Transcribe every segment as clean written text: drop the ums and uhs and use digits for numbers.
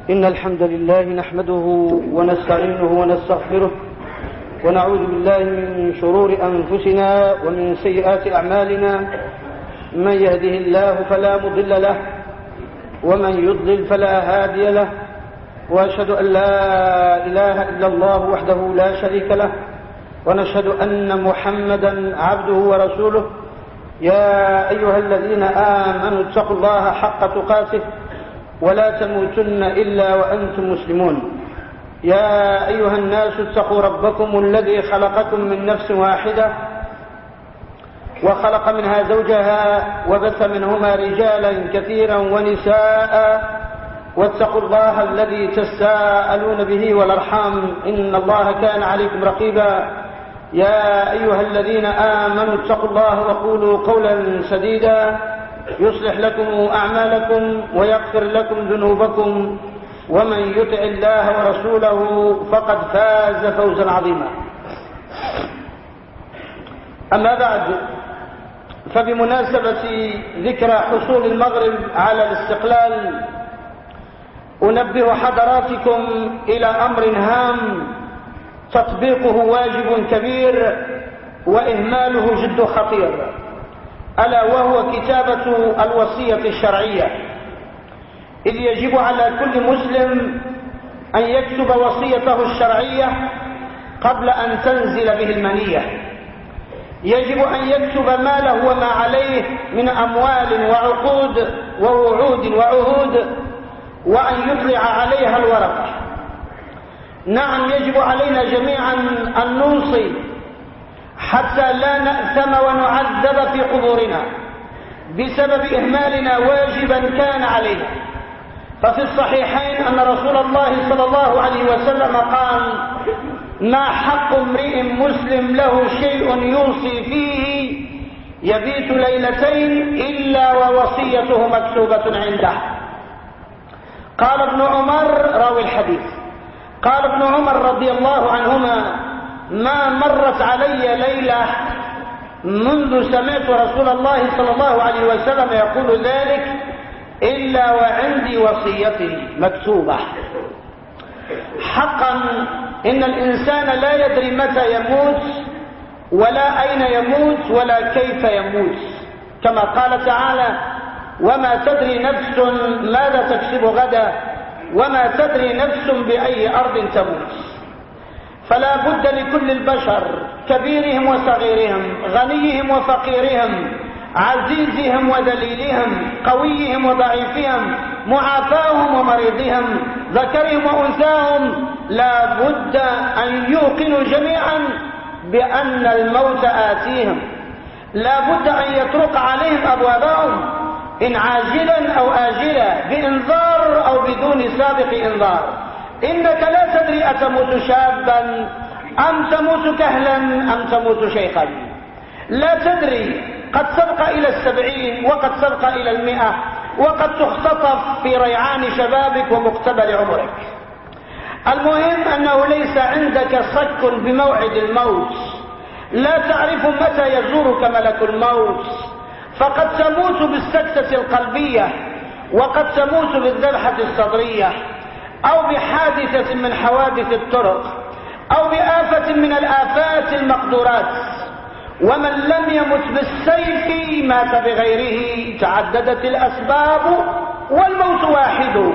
إن الحمد لله نحمده ونستعينه ونستغفره ونعوذ بالله من شرور أنفسنا ومن سيئات أعمالنا. من يهده الله فلا مضل له ومن يضلل فلا هادي له، وأشهد أن لا إله إلا الله وحده لا شريك له، ونشهد أن محمدا عبده ورسوله. يا أيها الذين آمنوا اتقوا الله حق تقاته ولا تموتن إلا وأنتم مسلمون. يا أيها الناس اتقوا ربكم الذي خلقكم من نفس واحدة وخلق منها زوجها وبث منهما رجالا كثيرا ونساء، واتقوا الله الذي تساءلون به والأرحام إن الله كان عليكم رقيبا. يا أيها الذين آمنوا اتقوا الله وقولوا قولا سديدا يصلح لكم أعمالكم ويغفر لكم ذنوبكم، ومن يطع الله ورسوله فقد فاز فوزا عظيما. أما بعد، فبمناسبة ذكرى حصول المغرب على الاستقلال أنبه حضراتكم إلى أمر هام تطبيقه واجب كبير وإهماله جد خطير، ألا وهو كتابة الوصية الشرعية. إذ يجب على كل مسلم أن يكتب وصيته الشرعية قبل أن تنزل به المنية. يجب أن يكتب ما له وما عليه من أموال وعقود ووعود وعهود، وأن يطلع عليها الورقة. نعم، يجب علينا جميعا أن نوصي حتى لا نأثم ونعذب في قبورنا بسبب إهمالنا واجبا كان علينا. ففي الصحيحين أن رسول الله صلى الله عليه وسلم قال: ما حق امرئ مسلم له شيء يوصي فيه يبيت ليلتين إلا ووصيته مكتوبة عنده. قال ابن عمر راوي الحديث، قال ابن عمر رضي الله عنهما: ما مرت علي ليلة منذ سمعت رسول الله صلى الله عليه وسلم يقول ذلك إلا وعندي وصيتي مكتوبة. حقا إن الإنسان لا يدري متى يموت ولا أين يموت ولا كيف يموت، كما قال تعالى: وما تدري نفس ماذا تكسب غدا وما تدري نفس بأي أرض تموت. فلا بد لكل البشر كبيرهم وصغيرهم، غنيهم وفقيرهم، عزيزهم وذليلهم، قويهم وضعيفهم، معافاهم ومريضهم، ذكرهم وأنثاهم، لا بد أن يوقنوا جميعا بأن الموت آتيهم. لا بد أن يطرق عليهم أبوابهم إن عاجلا أو آجلا، بإنذار أو بدون سابق إنذار. إنك لا تدري أتموت شابا أم تموت كهلا أم تموت شيخا، لا تدري، قد سبق إلى 70 وقد سبق إلى 100، وقد تختطف في ريعان شبابك ومقتبل عمرك. المهم أنه ليس عندك صك بموعد الموت، لا تعرف متى يزورك ملك الموت، فقد تموت بالسكتة القلبية، وقد تموت بالذبحة الصدرية، أو بحادثة من حوادث الطرق، أو بآفة من الآفات المقدورات. ومن لم يمت بالسيف مات بغيره، تعددت الأسباب والموت واحد.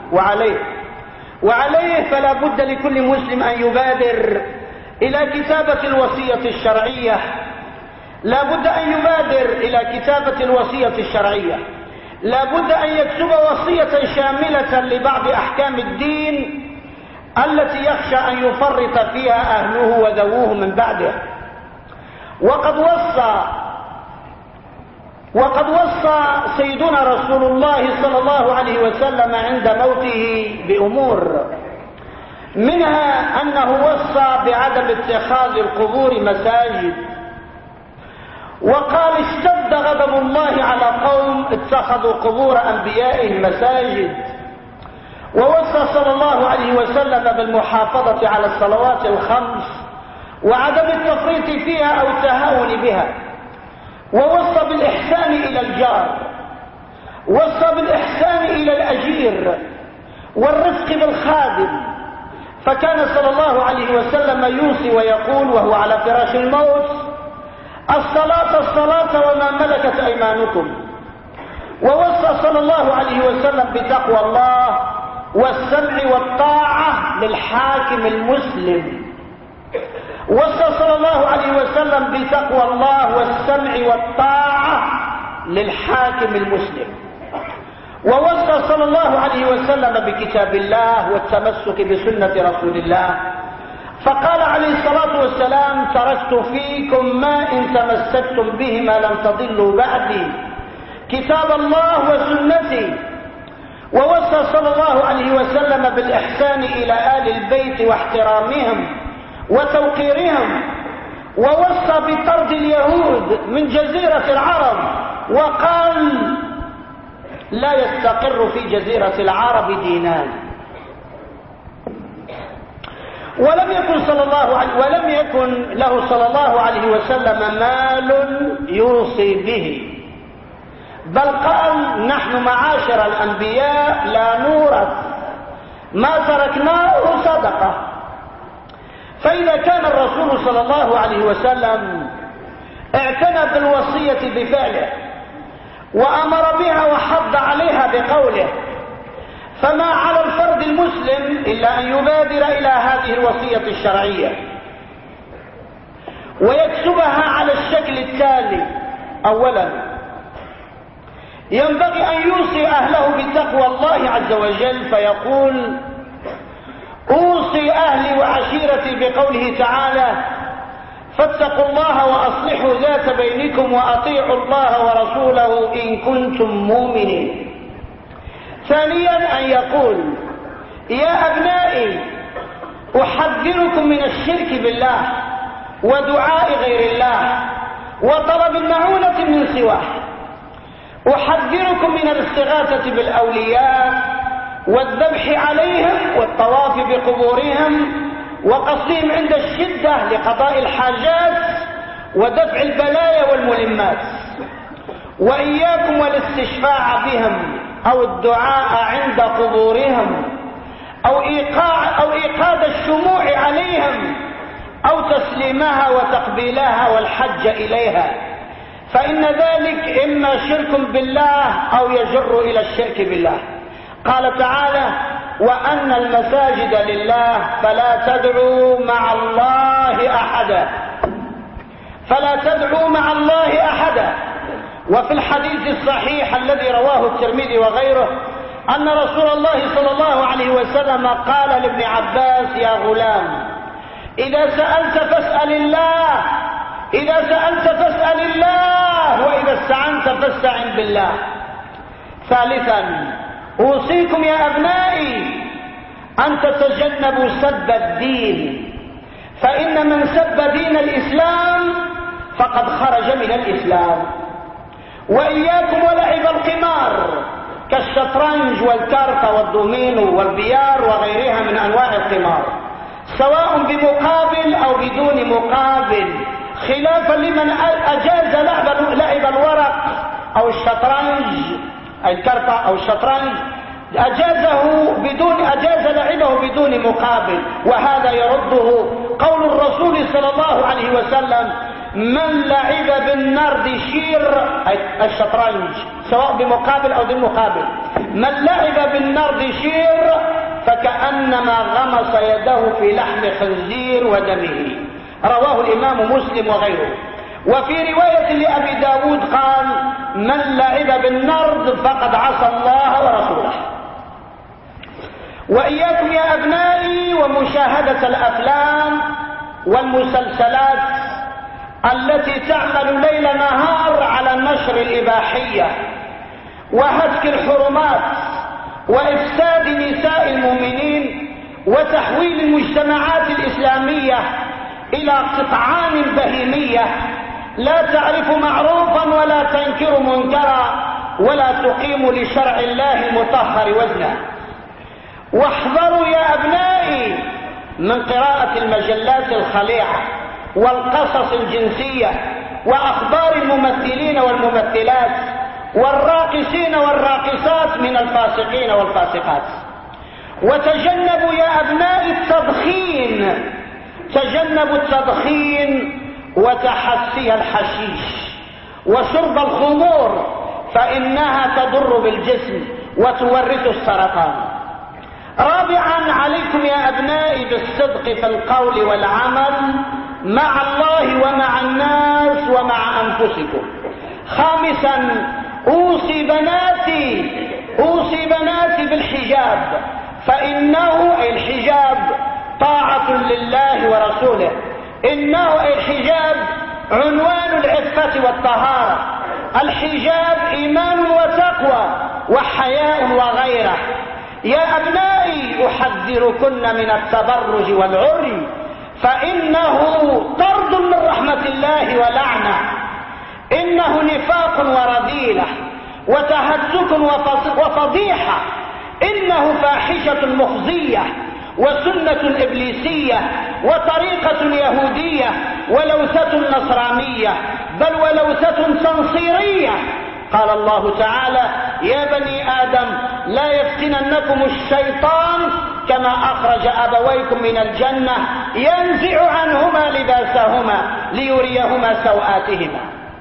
وعليه فلا بد لكل مسلم أن يبادر إلى كتابة الوصية الشرعية. لا بد أن يبادر إلى كتابة الوصية الشرعية. لا بد أن يكتب وصية شاملة لبعض أحكام الدين التي يخشى أن يفرط فيها أهله وذووه من بعده. وقد وصى سيدنا رسول الله صلى الله عليه وسلم عند موته بأمور، منها أنه وصى بعدم اتخاذ القبور مساجد، وقال: اشتد غضب الله على قوم اتخذوا قبور أنبيائهم مساجد. ووصى صلى الله عليه وسلم بالمحافظة على الصلوات الخمس وعدم التفريط فيها أو التهاون بها. ووصى بالإحسان إلى الجار، وصى بالإحسان إلى الأجير، والرفق بالخادم، فكان صلى الله عليه وسلم يوصي ويقول وهو على فراش الموت: الصلاة الصلاة وما ملكت أيمانكم. ووصى صلى الله عليه وسلم بتقوى الله والسمع والطاعة للحاكم المسلم. وصى صلى الله عليه وسلم بتقوى الله والسمع والطاعة للحاكم المسلم. ووصى صلى الله عليه وسلم بكتاب الله والتمسك بسنة رسول الله، فقال عليه الصلاة والسلام: تركت فيكم ما إن تمسكتم بهما لن تضلوا بعدي، كتاب الله وسنتي. ووصى صلى الله عليه وسلم بالإحسان إلى آل البيت واحترامهم وتوقيرهم. ووصى بطرد اليهود من جزيرة العرب، وقال: لا يستقر في جزيرة العرب دينان. ولم يكن له صلى الله عليه وسلم مال يوصي به، بل قال: نحن معاشر الأنبياء لا نورث، ما تركناه صدقة. فإذا كان الرسول صلى الله عليه وسلم اعتنى بالوصية بفعله وأمر بها وحض عليها بقوله، فما على الفرد المسلم إلا أن يبادر إلى هذه الوصية الشرعية ويكتبها على الشكل التالي: أولا، ينبغي أن يوصي أهله بتقوى الله عز وجل، فيقول: أوصي أهلي وعشيرتي بقوله تعالى: فاتقوا الله وأصلحوا ذات بينكم وأطيعوا الله ورسوله إن كنتم مؤمنين. ثانيا، أن يقول: يا أبنائي، أحذركم من الشرك بالله ودعاء غير الله وطلب المعونة من سواه، أحذركم من الاستغاثة بالأولياء والذبح عليهم والطواف بقبورهم وقصدهم عند الشدة لقضاء الحاجات ودفع البلايا والملمات، وإياكم والاستشفاع بهم أو الدعاء عند قبورهم أو إيقاد الشموع عليهم أو تسليمها وتقبيلها والحج إليها، فإن ذلك إما شرك بالله أو يجر إلى الشرك بالله. قال تعالى: وأن المساجد لله فلا تدعوا مع الله أحدا، فلا تدعوا مع الله أحدا. وفي الحديث الصحيح الذي رواه الترمذي وغيره أن رسول الله صلى الله عليه وسلم قال لابن عباس: يا غلام، إذا سألت فاسأل الله، إذا سألت فاسأل الله، وإذا استعنت فاستعن بالله. ثالثا، أوصيكم يا أبنائي أن تتجنبوا سب الدين، فإن من سب دين الإسلام فقد خرج من الإسلام. وإياكم ولعب القمار كالشطرنج والكارت والدومينو والبيار وغيرها من أنواع القمار، سواء بمقابل أو بدون مقابل، خلافا لمن أجاز لعب الورق أو الشطرنج، الكارت أو الشطرنج، أجاز لعبه بدون مقابل، وهذا يرده قول الرسول صلى الله عليه وسلم: من لعب بالنردشير، الشطرنج، سواء بمقابل أو دون مقابل، من لعب بالنردشير فكأنما غمس يده في لحم خنزير ودمه. رواه الإمام مسلم وغيره. وفي رواية لأبي داود قال: من لعب بالنرد فقد عصى الله ورسوله. وإياكم يا أبنائي ومشاهدة الأفلام والمسلسلات التي تعمل ليل نهار على النشر الإباحية وهتك الحرمات وإفساد نساء المؤمنين وتحويل المجتمعات الإسلامية إلى قطعان بهيمية لا تعرف معروفا ولا تنكر منكرا ولا تقيم لشرع الله المطهر وزنا. واحذروا يا أبنائي من قراءة المجلات الخليعة والقصص الجنسية وأخبار الممثلين والممثلات والراقصين والراقصات من الفاسقين والفاسقات. وتجنبوا يا أبنائي التدخين، تجنبوا التدخين وتحسي الحشيش وشرب الخمور، فإنها تضر بالجسم وتورث السرطان. رابعا، عليكم يا أبنائي بالصدق في القول والعمل مع الله ومع الناس ومع أنفسكم. خامسا، أوصي بناتي بالحجاب، فإنه الحجاب طاعة لله ورسوله، إنه الحجاب عنوان العفة والطهارة، الحجاب إيمان وتقوى وحياء وغيره. يا أبنائي أحذركن من التبرج والعري، فإنه طرد من رحمة الله ولعنة، إنه نفاق ورذيلة وتهتك وفضيحة، إنه فاحشة مخزية وسنة إبليسية وطريقة يهودية ولوثة نصرانية، بل ولوثة تنصيرية. قال الله تعالى: يا بني آدم لا يفتننكم الشيطان كما أخرج أبويكم من الجنة ينزع عنهما لباسهما ليريهما سوآتهما.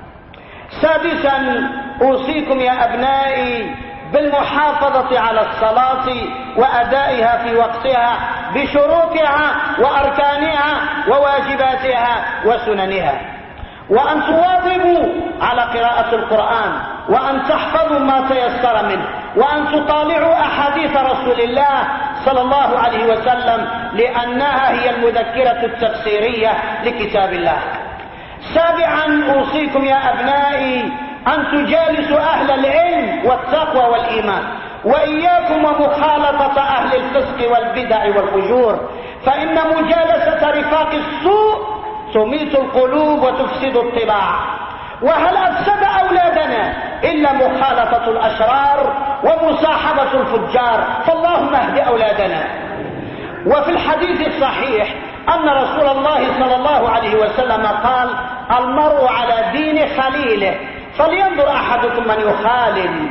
سادسا، أوصيكم يا أبنائي بالمحافظة على الصلاة وأدائها في وقتها بشروطها وأركانها وواجباتها وسننها، وأن تواظبوا على قراءة القرآن، وأن تحفظوا ما تيسر منه، وأن تطالعوا أحاديث رسول الله صلى الله عليه وسلم، لأنها هي المذكرة التفسيرية لكتاب الله. سابعا، أوصيكم يا أبنائي أن تجالسوا أهل العلم والتقوى والإيمان، وإياكم ومخالطة أهل الفسق والبدع والفجور، فإن مجالسة رفاق السوء تميت القلوب وتفسد الطباع. وهل أفسد أولادنا إلا مخالطة الأشرار ومصاحبة الفجار؟ فاللهم اهد أولادنا. وفي الحديث الصحيح أن رسول الله صلى الله عليه وسلم قال: المرء على دين خليله فلينظر أحدكم من يخالل.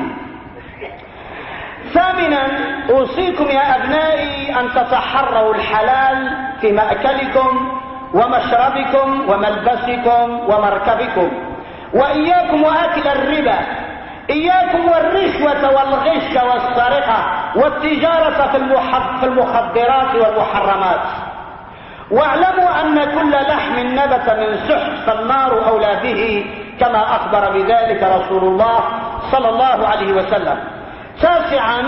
ثامنا، أوصيكم يا أبنائي أن تتحروا الحلال في مأكلكم ومشربكم وملبسكم ومركبكم، وإياكم وأكل الربا، إياكم والرشوة والغش والسرقة والتجارة في المخدرات والمحرمات. واعلموا أن كل لحم نبت من سحت فالنار أولى به، كما أخبر بذلك رسول الله صلى الله عليه وسلم. تاسعا،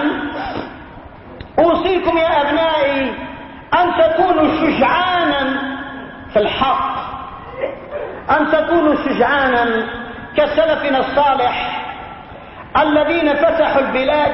أوصيكم يا أبنائي أن تكونوا شجعانا في الحق، أن تكونوا شجعانا كسلفنا الصالح الذين فتحوا البلاد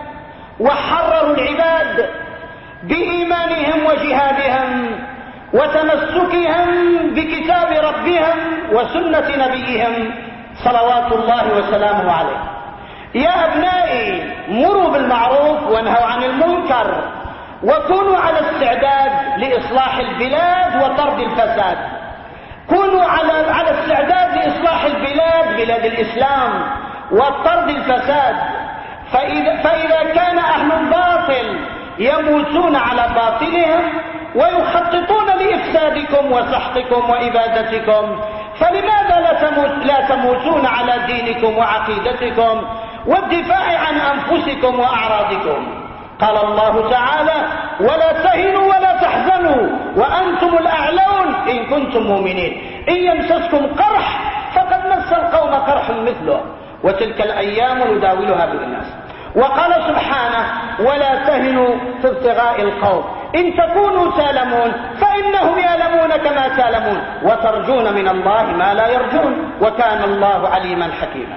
وحرروا العباد بإيمانهم وجهادهم وتمسكهم بكتاب ربهم وسنة نبيهم صلوات الله وسلامه عليه. يا أبنائي، مروا بالمعروف وانهوا عن المنكر، وكونوا على استعداد لإصلاح البلاد وطرد الفساد. كونوا على استعداد لإصلاح البلاد، بلاد الإسلام، وطرد الفساد. فإذا كان أهل الباطل يموتون على باطلهم ويخططون لإفسادكم وسحقكم وإبادتكم، فلماذا لا تموتون على دينكم وعقيدتكم والدفاع عن أنفسكم وأعراضكم؟ قال الله تعالى: ولا تهنوا ولا تحزنوا وأنتم الأعلون إن كنتم مؤمنين، إن يمسسكم قرح فقد مس القوم قرح مثله، وتلك الأيام نداولها بين الناس. وقال سبحانه: ولا تهنوا في ابتغاء القوم إن تكونوا تألمون فإنهم يألمون كما تألمون وترجون من الله ما لا يرجون وكان الله عليما حكيما.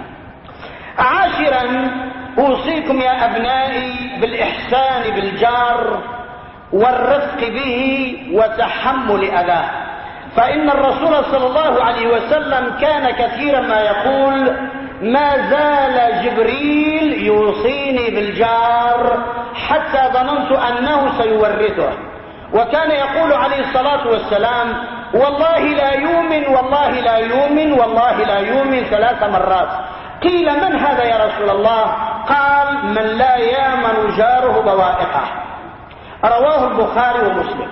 عاشرا، أوصيكم يا أبنائي بالإحسان بالجار والرفق به وتحمل أذاه، فإن الرسول صلى الله عليه وسلم كان كثيرا ما يقول: ما زال جبريل يوصيني بالجار حتى ظننت أنه سيورثه. وكان يقول عليه الصلاة والسلام: والله لا يؤمن والله لا يؤمن والله لا يؤمن 3 مرات. قيل: من هذا يا رسول الله؟ قال: من لا يامن جاره بوائقه. رواه البخاري ومسلم.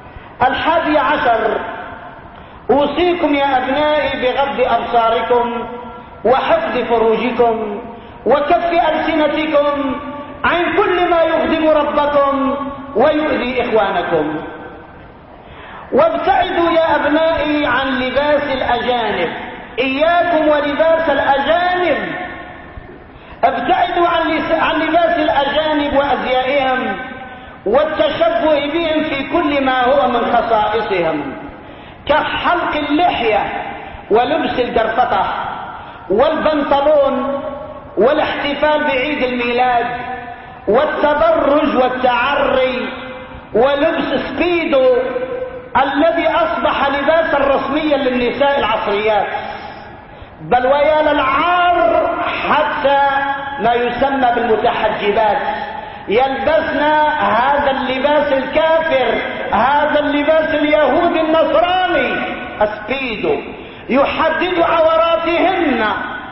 11 أوصيكم يا أبنائي بغض أبصاركم وحفظ فروجكم وكف ألسنتكم عن كل ما يغضب ربكم ويؤذي إخوانكم. وابتعدوا يا أبنائي عن لباس الأجانب، إياكم ولباس الأجانب، ابتعدوا عن لباس الأجانب وأزيائهم والتشبه بهم في كل ما هو من خصائصهم، كحلق اللحية ولبس الجرفطة والبنطلون والاحتفال بعيد الميلاد والتبرج والتعري ولبس سبيدو الذي أصبح لباسا رسميا للنساء العصريات، بل ويا للعار حتى ما يسمى بالمتحجبات يلبسن هذا اللباس الكافر، هذا اللباس اليهودي النصراني السبيدو، يحدد عوراتهن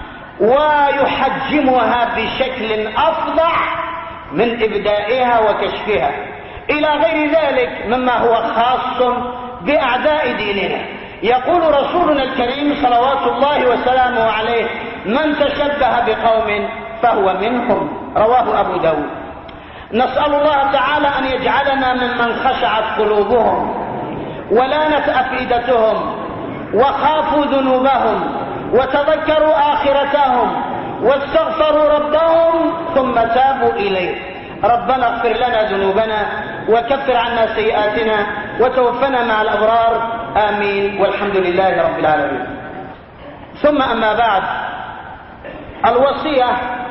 ويحجمها بشكل أفظع من إبدائها وكشفها إلى غير ذلك مما هو خاص بأعداء ديننا. يقول رسولنا الكريم صلوات الله وسلامه عليه: من تشبه بقوم فهو منهم، رواه أبو داود. نسأل الله تعالى أن يجعلنا ممن خشعت قلوبهم ولانت أفئدتهم وخافوا ذنوبهم وتذكروا آخرتهم واستغفروا ربهم ثم تابوا إليه. ربنا اغفر لنا ذنوبنا وكفر عنا سيئاتنا وتوفنا مع الأبرار، آمين، والحمد لله رب العالمين. ثم أما بعد، الوصية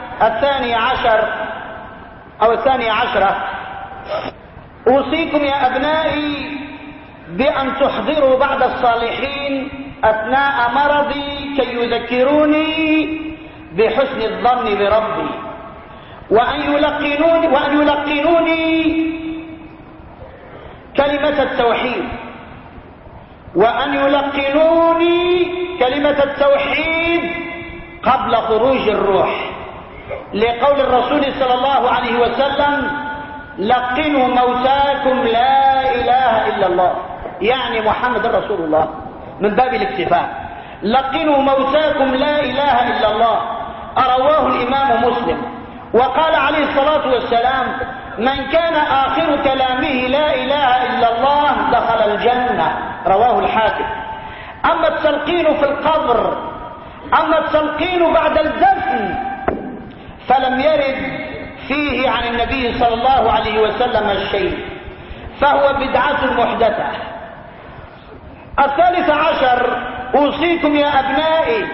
12 أوصيكم يا أبنائي بأن تحضروا بعض الصالحين أثناء مرضي كي يذكروني بحسن الظن بربي، وأن يلقنوني كلمة التوحيد، وأن يلقنوني كلمة التوحيد قبل خروج الروح، لقول الرسول صلى الله عليه وسلم: لقنوا موتاكم لا إله إلا الله، يعني محمد رسول الله، من باب الاكتفاء. لقنوا موتاكم لا إله إلا الله، رواه الإمام مسلم. وقال عليه الصلاة والسلام: من كان آخر كلامه لا إله إلا الله دخل الجنة، رواه الحاكم. أما التلقين في القبر، أما التلقين بعد الدفن فلم يرد فيه عن النبي صلى الله عليه وسلم الشيء، فهو بدعة محدثة. 13 أوصيكم يا أبنائي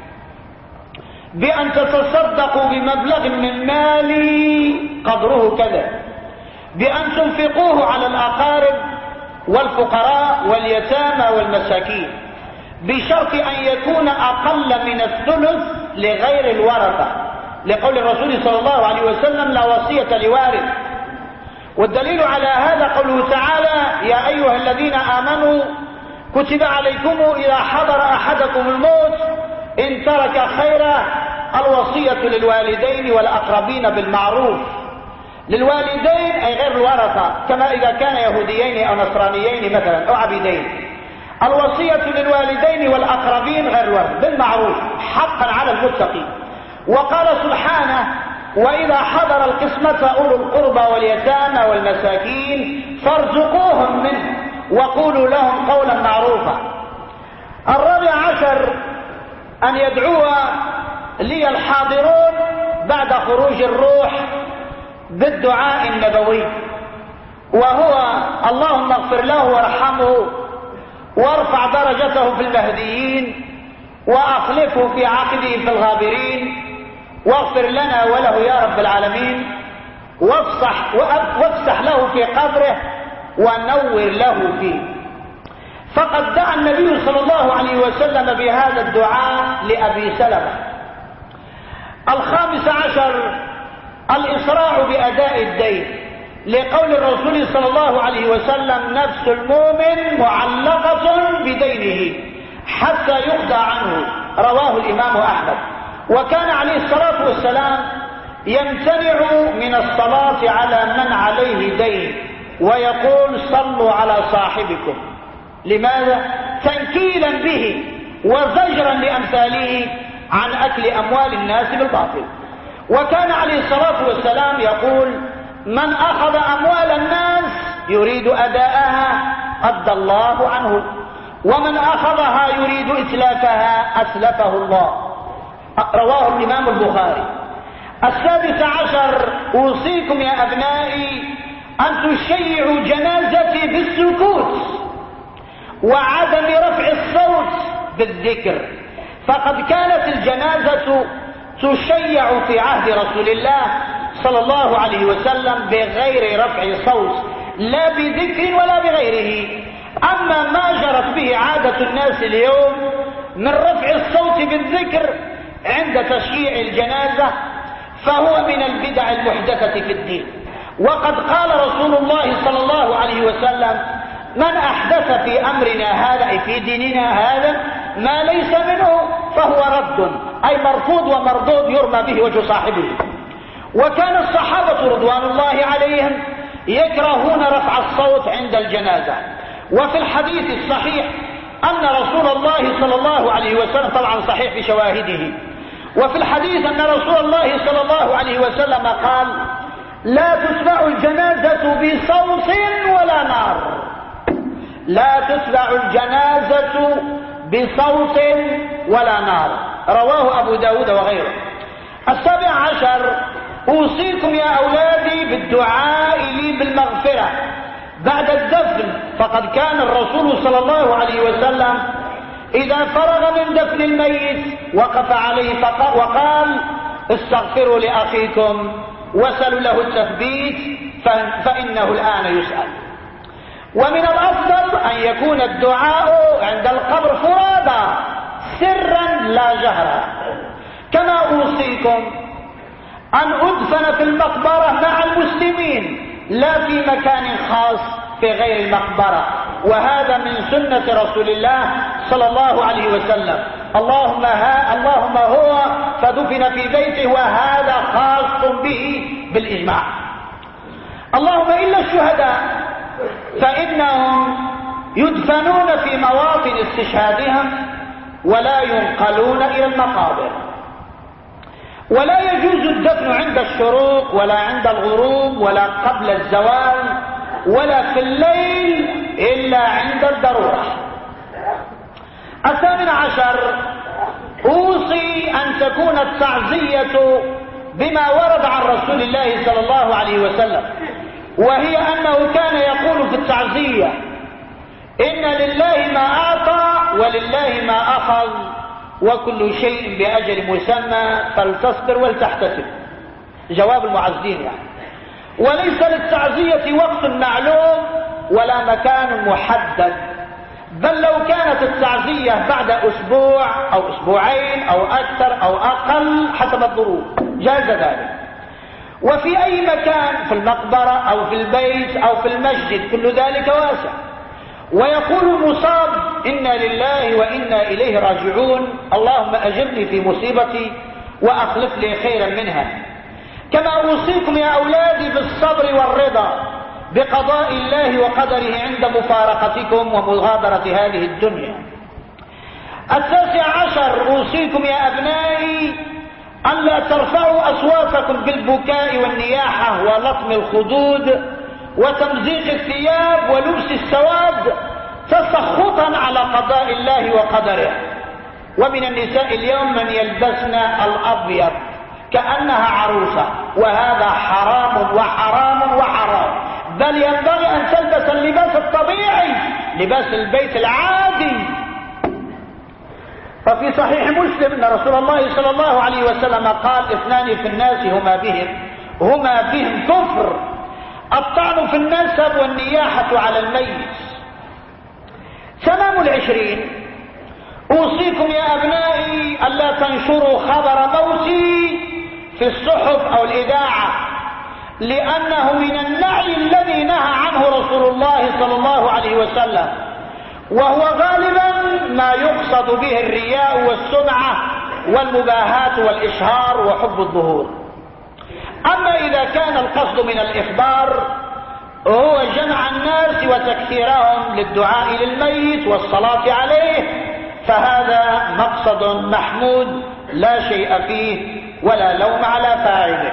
بأن تتصدقوا بمبلغ من مالي قدره كذا، بأن تنفقوه على الأقارب والفقراء واليتامى والمساكين، بشرط أن يكون أقل من الثلث لغير الورثة، لقول الرسول صلى الله عليه وسلم: لا وصية لوارث. والدليل على هذا قوله تعالى: يا أيها الذين آمنوا كتب عليكم إذا حضر أحدكم الموت إن ترك خيرا الوصية للوالدين والأقربين بالمعروف. للوالدين أي غير الورثة، كما إذا كان يهوديين أو نصرانيين مثلا أو عبيدين. الوصية للوالدين والأقربين غير الورثة بالمعروف حقا على المتقين. وقال سبحانه: وإذا حضر القسمة أولو القربى واليتامى والمساكين فارزقوهم منه وقولوا لهم قولا معروفا. 14 أن يدعو لي الحاضرون بعد خروج الروح بالدعاء النبوي، وهو: اللهم اغفر له وارحمه وارفع درجته في المهديين وأخلفه في عقبه في الغابرين واغفر لنا وله يا رب العالمين وافسح له في قبره ونور له فيه. فقد دعا النبي صلى الله عليه وسلم بهذا الدعاء لأبي سلمة. 15 الإسراع بأداء الدين، لقول الرسول صلى الله عليه وسلم: نفس المؤمن معلقة بدينه حتى يقضى عنه، رواه الإمام أحمد. وكان عليه الصلاة والسلام يمتنع من الصلاة على من عليه دين، ويقول صلوا على صاحبكم. لماذا؟ تنكيلا به وزجرا لأمثاله عن أكل أموال الناس بالباطل. وكان عليه الصلاة والسلام يقول من أخذ أموال الناس يريد أداءها أدى الله عنه، ومن أخذها يريد إتلافها أتلفه الله. رواه الإمام البخاري. 16 أوصيكم يا أبنائي أن تشيعوا جنازتي بالسكوت وعدم رفع الصوت بالذكر، فقد كانت الجنازة تشيع في عهد رسول الله صلى الله عليه وسلم بغير رفع صوت، لا بذكر ولا بغيره. أما ما جرت به عادة الناس اليوم من رفع الصوت بالذكر عند تشييع الجنازة فهو من البدع المحدثة في الدين. وقد قال رسول الله صلى الله عليه وسلم من أحدث في أمرنا هذا أي في ديننا هذا ما ليس منه فهو رد، أي مرفوض ومردود يرمى به وجه صاحبه. وكان الصحابة رضوان الله عليهم يكرهون رفع الصوت عند الجنازة. وفي الحديث الصحيح أن رسول الله صلى الله عليه وسلم، طبعا صحيح بشواهده، وفي الحديث أن رسول الله صلى الله عليه وسلم قال لا تتبع الجنازة بصوت ولا نار، لا تتبع الجنازة بصوت ولا نار. رواه أبو داود وغيره. 17 أوصيكم يا أولادي بالدعاء لي بالمغفرة بعد الدفن، فقد كان الرسول صلى الله عليه وسلم إذا فرغ من دفن الميت وقف عليه وقال استغفروا لأخيكم وسلوا له التثبيت فإنه الآن يسأل. ومن الأفضل أن يكون الدعاء عند القبر فرادا سرا لا جهرا. كما أوصيكم أن أدفن في المقبرة مع المسلمين لا في مكان خاص في غير المقبرة، وهذا من سنة رسول الله صلى الله عليه وسلم. اللهم هو فدفن في بيته وهذا خاص به بالإجماع. اللهم إلا الشهداء فإنهم يدفنون في مواطن استشهادهم ولا ينقلون إلى المقابر. ولا يجوز الدفن عند الشروق ولا عند الغروب ولا قبل الزوال ولا في الليل إلا عند الضرورة. 18 أوصي أن تكون التعزية بما ورد عن رسول الله صلى الله عليه وسلم، وهي أنه كان يقول في التعزية إن لله ما أعطى ولله ما أخذ وكل شيء بأجل مسمى فلتصبر ولتحتسب. جواب المعزين يعني. وليس للتعزية وقت معلوم ولا مكان محدد، بل لو كانت التعزية بعد أسبوع أو أسبوعين أو أكثر أو أقل حسب الظروف جاز ذلك. وفي أي مكان في المقبرة أو في البيت أو في المسجد كل ذلك واسع. ويقول المصاب إنا لله وإنا إليه راجعون اللهم أجرني في مصيبتي وأخلف لي خيرا منها. كما أوصيكم يا أولادي بالصبر والرضا بقضاء الله وقدره عند مفارقتكم ومغادرة هذه الدنيا. 19 أوصيكم يا أبنائي ألا ترفعوا أصواتكم بالبكاء والنياحة ولطم الخدود وتمزيق الثياب ولبس السواد تسخطا على قضاء الله وقدره. ومن النساء اليوم من يلبسن الأبيض كأنها عروسة، وهذا حرام وحرام وحرام، بل ينبغي أن تلبس اللباس الطبيعي لباس البيت العادي. ففي صحيح مسلم أن رسول الله صلى الله عليه وسلم قال 2 في الناس هما بهم كفر الطعن في النسب والنياحة على الميت. تمام 20 أوصيكم يا أبنائي ألا تنشروا خبر موتي في الصحف أو الإذاعة، لأنه من النعي الذي نهى عنه رسول الله صلى الله عليه وسلم، وهو غالبا ما يقصد به الرياء والسمعة والمباهاة والإشهار وحب الظهور. أما إذا كان القصد من الإخبار هو جمع الناس وتكثيرهم للدعاء للميت والصلاة عليه، فهذا مقصد محمود لا شيء فيه ولا لوم على فاعله.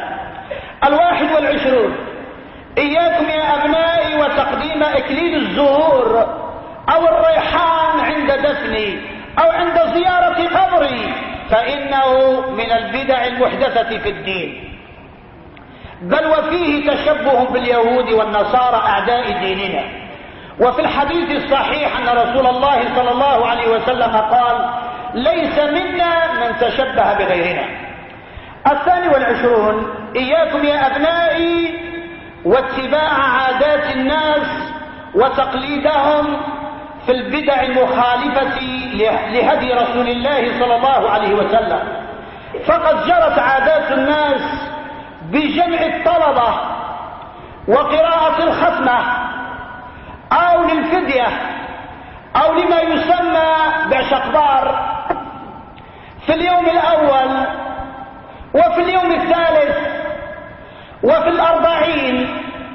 21 إياكم يا أبنائي وتقديم إكليل الزهور أو الريحان عند دفني أو عند زيارة قبري، فإنه من البدع المحدثة في الدين، بل وفيه تشبه باليهود والنصارى أعداء ديننا. وفي الحديث الصحيح أن رسول الله صلى الله عليه وسلم قال: ليس منا من تشبه بغيرنا. 22 إياكم يا أبنائي واتباع عادات الناس وتقليدهم في البدع المخالفة لهدي رسول الله صلى الله عليه وسلم، فقد جرت عادات الناس بجمع الطلبة وقراءة الختمة أو للفدية أو لما يسمى بعشقبار في اليوم الأول وفي اليوم الثالث وفي 40،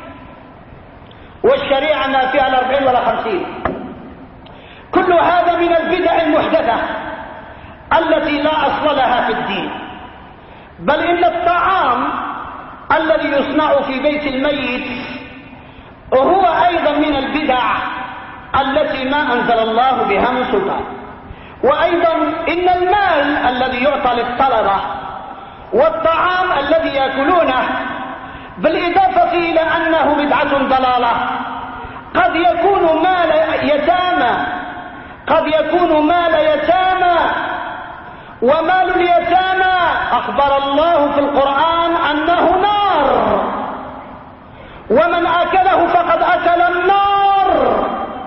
والشريعة ما فيها 40 ولا 50. كل هذا من البدع المحدثة التي لا أصل لها في الدين، بل إن الطعام الذي يصنع في بيت الميت هو أيضا من البدع التي ما أنزل الله بها من سلطان. وأيضا إن المال الذي يعطى للطلبة والطعام الذي يأكلونه، بالإضافة إلى أنه بدعة ضلالة، قد يكون مال يتامى، قد يكون مال يتامى، ومال اليتامى أخبر الله في القرآن أنه نار، ومن أكله فقد أكل النار،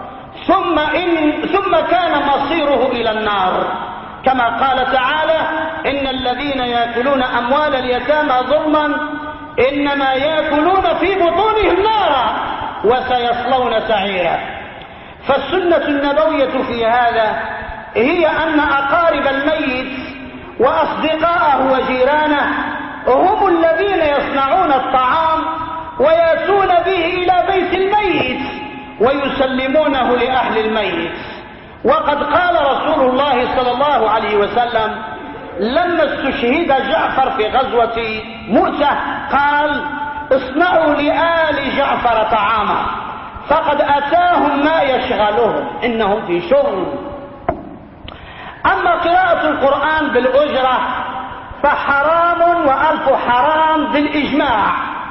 ثم كان مصيره إلى النار، كما قال تعالى: إن الذين يأكلون أموال اليتامى ظلما إنما يأكلون في بطونهم نارا وسيصلون سعيرا. فالسنة النبوية في هذا هي أن أقارب الميت وأصدقاءه وجيرانه هم الذين يصنعون الطعام ويأتون به إلى بيت الميت ويسلمونه لأهل الميت. وقد قال رسول الله صلى الله عليه وسلم لما استشهد جعفر في غزوة مؤتة قال: اصنعوا لآل جعفر طعاما فقد أتاهم ما يشغلهم، إنهم في شغل. أما قراءة القرآن بالأجرة فحرام وألف حرام بالإجماع.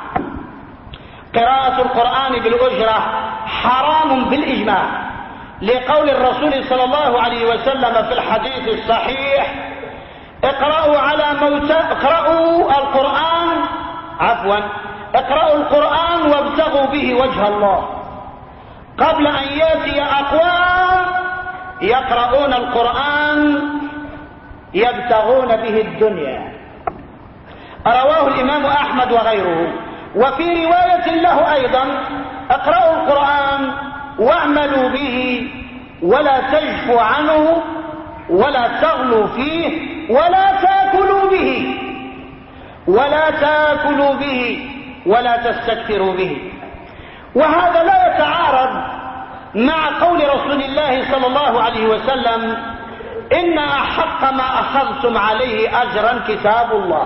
قراءة القرآن بالأجرة حرام بالإجماع، لقول الرسول صلى الله عليه وسلم في الحديث الصحيح: اقرأوا القرآن وابتغوا به وجه الله، قبل أن يأتي أقوام يقرؤون القرآن يبتغون به الدنيا. رواه الإمام أحمد وغيره. وفي رواية له أيضا: اقرأوا القرآن واعملوا به ولا تجفوا عنه ولا تغلوا فيه ولا تاكلوا به ولا تستكثروا به. وهذا لا يتعارض مع قول رسول الله صلى الله عليه وسلم: إن أحق ما أخذتم عليه أجرا كتاب الله،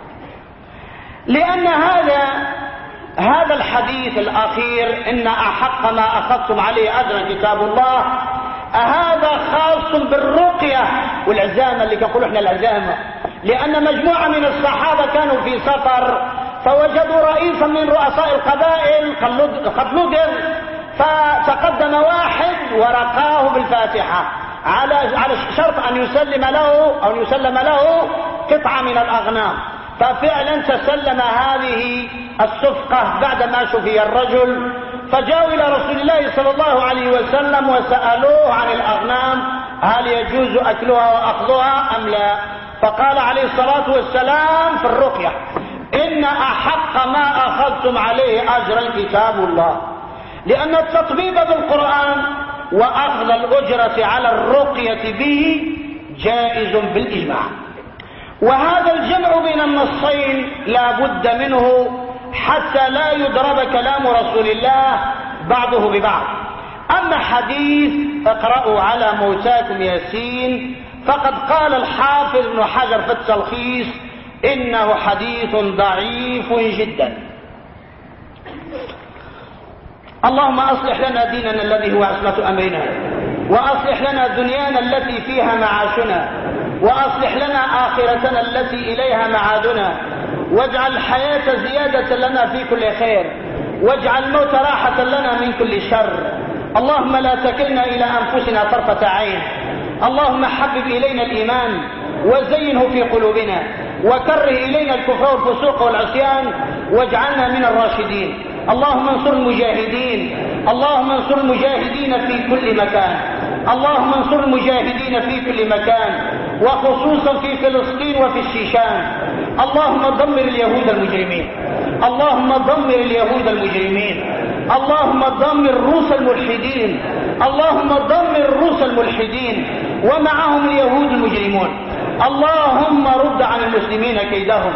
لأن هذا الحديث الأخير إن أحق ما أخذتم عليه أجرا كتاب الله هذا خاص بالرقية والعزامة اللي يقولوا احنا العزامة، لأن مجموعة من الصحابة كانوا في سفر فوجدوا رئيسا من رؤساء القبائل قد لدغ، فتقدم واحد ورقاه بالفاتحة على شرط أن يسلم له قطعة من الأغنام. ففعلا تسلم هذه الصفقة بعدما شفي الرجل، فجاءوا إلى رسول الله صلى الله عليه وسلم وسألوه عن الأغنام هل يجوز أكلها وأخذها أم لا؟ فقال عليه الصلاة والسلام في الرقية: إن أحق ما أخذتم عليه أجرا كتاب الله، لأن التطبيب بالقرآن وأخذ الأجرة على الرقية به جائز بالإجماع. وهذا الجمع بين النصين لا بد منه حتى لا يضرب كلام رسول الله بعضه ببعض. أما حديث اقرأوا على موتاكم ياسين فقد قال الحافظ ابن حجر في التلخيص إنه حديث ضعيف جدا. اللهم أصلح لنا ديننا الذي هو عصمة أمرنا، وأصلح لنا دنيانا التي فيها معاشنا، وأصلح لنا آخرتنا التي إليها معادنا، واجعل الحياة زيادة لنا في كل خير، واجعل الموت راحة لنا من كل شر. اللهم لا تكلنا إلى أنفسنا طرفة عين. اللهم حبب إلينا الإيمان وزينه في قلوبنا، وكره إلينا الكفر والفسوق والعصيان، واجعلنا من الراشدين. اللهم انصر المجاهدين، اللهم انصر المجاهدين في كل مكان، اللهم انصر المجاهدين في كل مكان، وخصوصا في فلسطين وفي الشيشان. اللهم دمر اليهود المجرمين، اللهم دمر اليهود المجرمين، اللهم دمر الروس الملحدين، اللهم دمر الروس الملحدين ومعهم اليهود المجرمون. اللهم رد عن المسلمين كيدهم،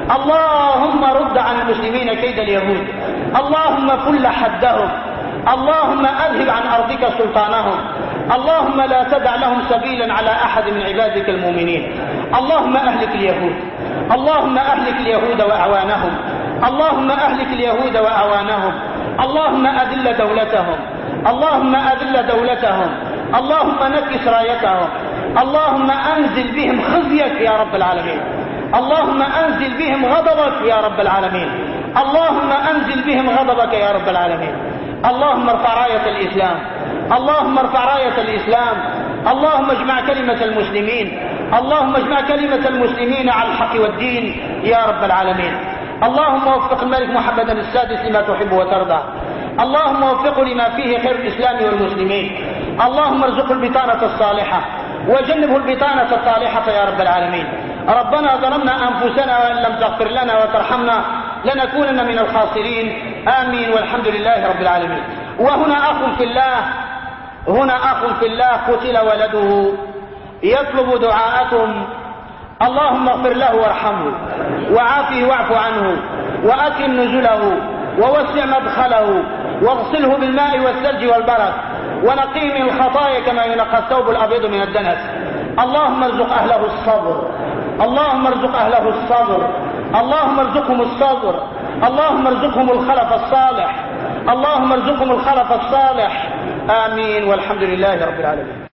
اللهم رد عن المسلمين كيد اليهود، اللهم فل حدهم، اللهم أذهب عن أرضك سلطانهم، اللهم لا تدع لهم سبيلا على أحد من عبادك المؤمنين. اللهم أهلك اليهود، اللهم أهلك اليهود وأعوانهم، اللهم أهلك اليهود وأعوانهم، اللهم أذل دولتهم، اللهم أذل دولتهم، اللهم نكس رايتهم، اللهم أنزل بهم خزيك يا رب العالمين، اللهم أنزل بهم غضبك يا رب العالمين، اللهم أنزل بهم غضبك يا رب العالمين. اللهم ارفع راية الإسلام، اللهم ارفع راية الإسلام، اللهم اجمع كلمة المسلمين، اللهم اجمع كلمة المسلمين على الحق والدين يا رب العالمين. اللهم وفق الملك محمد السادس لما تحب وترضى، اللهم وفقه لما فيه خير الإسلام والمسلمين. اللهم ارزقه البطانة الصالحة وجنبه البطانة الطالحة يا رب العالمين. ربنا ظلمنا أنفسنا وإن لم تغفر لنا وترحمنا لنكونن من الخاسرين. آمين والحمد لله رب العالمين. وهنا أخ في الله، هنا أخ في الله قتل ولده يطلب دعاءكم. اللهم اغفر له وارحمه وعافه واعف عنه وأكرم نزله ووسع مدخله واغسله بالماء والثلج والبرد ونقيه من الخطايا كما ينقى الثوب الأبيض من الدنس. اللهم ارزق أهله الصبر، اللهم ارزق أهله الصبر، اللهم ارزقهم الصبر، اللهم ارزقهم الخلف الصالح، اللهم ارزقهم الخلف الصالح. آمين والحمد لله رب العالمين.